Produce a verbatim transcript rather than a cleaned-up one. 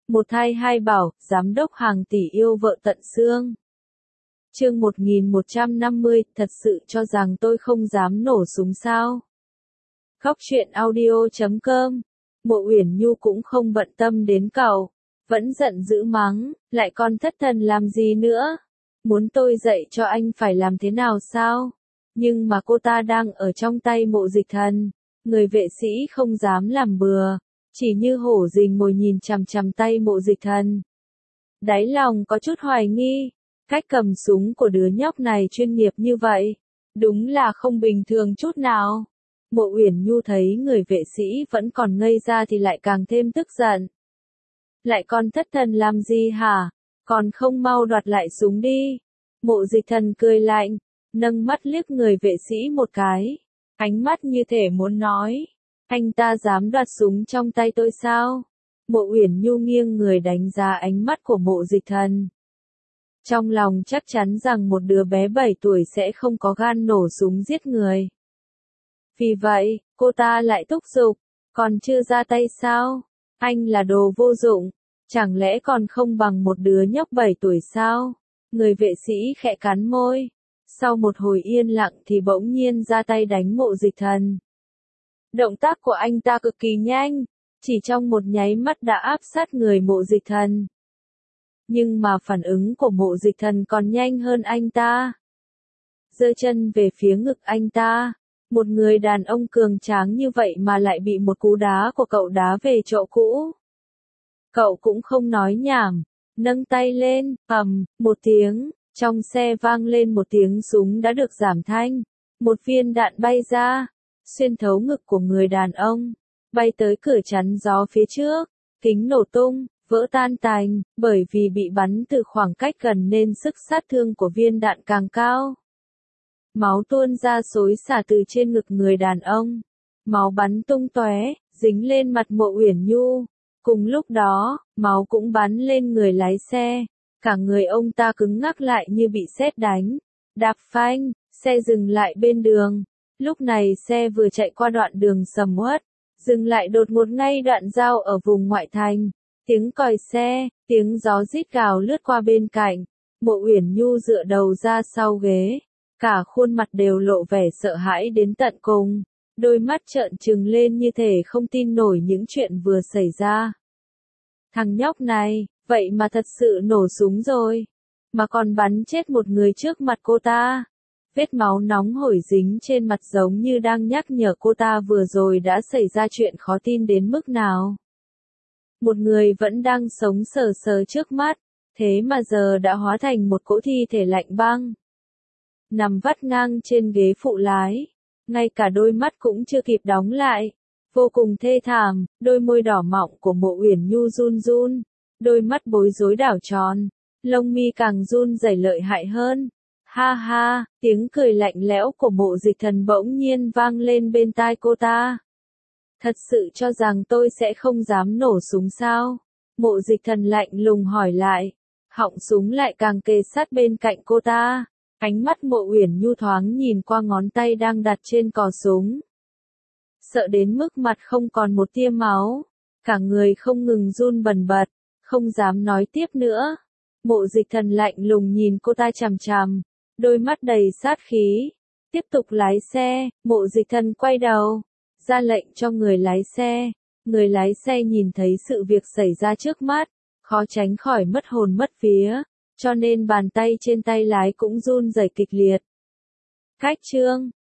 Một thai hai bảo, giám đốc hàng tỷ yêu vợ tận xương. Chương một nghìn một trăm năm mươi, thật sự cho rằng tôi không dám nổ súng sao? Góc truyện audio chấm com. Mộ Uyển Nhu cũng không bận tâm đến cậu, vẫn giận dữ mắng, lại còn thất thần làm gì nữa? Muốn tôi dạy cho anh phải làm thế nào sao? Nhưng mà cô ta đang ở trong tay Mộ Dịch Thần, người vệ sĩ không dám làm bừa, chỉ như hổ rình mồi nhìn chằm chằm tay Mộ Dịch Thần. Đáy lòng có chút hoài nghi, cách cầm súng của đứa nhóc này chuyên nghiệp như vậy, đúng là không bình thường chút nào. Mộ Uyển Nhu thấy người vệ sĩ vẫn còn ngây ra thì lại càng thêm tức giận. Lại còn thất thần làm gì hả? Còn không mau đoạt lại súng đi. Mộ Dịch Thần cười lạnh, nâng mắt liếc người vệ sĩ một cái, ánh mắt như thể muốn nói, anh ta dám đoạt súng trong tay tôi sao? Mộ Uyển Nhu nghiêng người đánh giá ánh mắt của Mộ Dịch Thần. Trong lòng chắc chắn rằng một đứa bé bảy tuổi sẽ không có gan nổ súng giết người. Vì vậy, cô ta lại thúc giục, còn chưa ra tay sao? Anh là đồ vô dụng, chẳng lẽ còn không bằng một đứa nhóc bảy tuổi sao? Người vệ sĩ khẽ cắn môi, sau một hồi yên lặng thì bỗng nhiên ra tay đánh Mộ Dịch Thần. Động tác của anh ta cực kỳ nhanh, chỉ trong một nháy mắt đã áp sát người Mộ Dịch Thần. Nhưng mà phản ứng của Mộ Dịch Thần còn nhanh hơn anh ta. Giơ chân về phía ngực anh ta. Một người đàn ông cường tráng như vậy mà lại bị một cú đá của cậu đá về chỗ cũ. Cậu cũng không nói nhảm, nâng tay lên, ầm, một tiếng, trong xe vang lên một tiếng súng đã được giảm thanh. Một viên đạn bay ra, xuyên thấu ngực của người đàn ông, bay tới cửa chắn gió phía trước, kính nổ tung, vỡ tan tành, bởi vì bị bắn từ khoảng cách gần nên sức sát thương của viên đạn càng cao. Máu tuôn ra xối xả từ trên ngực người đàn ông. Máu bắn tung tóe, dính lên mặt Mộ Uyển Nhu. Cùng lúc đó, máu cũng bắn lên người lái xe. Cả người ông ta cứng ngắc lại như bị sét đánh. Đạp phanh, xe dừng lại bên đường. Lúc này xe vừa chạy qua đoạn đường sầm uất, dừng lại đột ngột ngay đoạn giao ở vùng ngoại thành. Tiếng còi xe, tiếng gió rít gào lướt qua bên cạnh. Mộ Uyển Nhu dựa đầu ra sau ghế. Cả khuôn mặt đều lộ vẻ sợ hãi đến tận cùng, đôi mắt trợn trừng lên như thể không tin nổi những chuyện vừa xảy ra. Thằng nhóc này, vậy mà thật sự nổ súng rồi, mà còn bắn chết một người trước mặt cô ta. Vết máu nóng hổi dính trên mặt giống như đang nhắc nhở cô ta vừa rồi đã xảy ra chuyện khó tin đến mức nào. Một người vẫn đang sống sờ sờ trước mắt, thế mà giờ đã hóa thành một cỗ thi thể lạnh băng. Nằm vắt ngang trên ghế phụ lái, ngay cả đôi mắt cũng chưa kịp đóng lại, vô cùng thê thảm, đôi môi đỏ mọng của Mộ Uyển Nhu run run, đôi mắt bối rối đảo tròn, lông mi càng run rẩy lợi hại hơn. Ha ha, tiếng cười lạnh lẽo của Mộ Dịch Thần bỗng nhiên vang lên bên tai cô ta. Thật sự cho rằng tôi sẽ không dám nổ súng sao? Mộ Dịch Thần lạnh lùng hỏi lại, họng súng lại càng kề sát bên cạnh cô ta. Ánh mắt Mộ Uyển Nhu thoáng nhìn qua ngón tay đang đặt trên cò súng. Sợ đến mức mặt không còn một tia máu, cả người không ngừng run bần bật, không dám nói tiếp nữa. Mộ Dịch Thần lạnh lùng nhìn cô ta chằm chằm, đôi mắt đầy sát khí. Tiếp tục lái xe, Mộ Dịch Thần quay đầu, ra lệnh cho người lái xe. Người lái xe nhìn thấy sự việc xảy ra trước mắt, khó tránh khỏi mất hồn mất vía. Cho nên bàn tay trên tay lái cũng run rẩy kịch liệt. Cách chương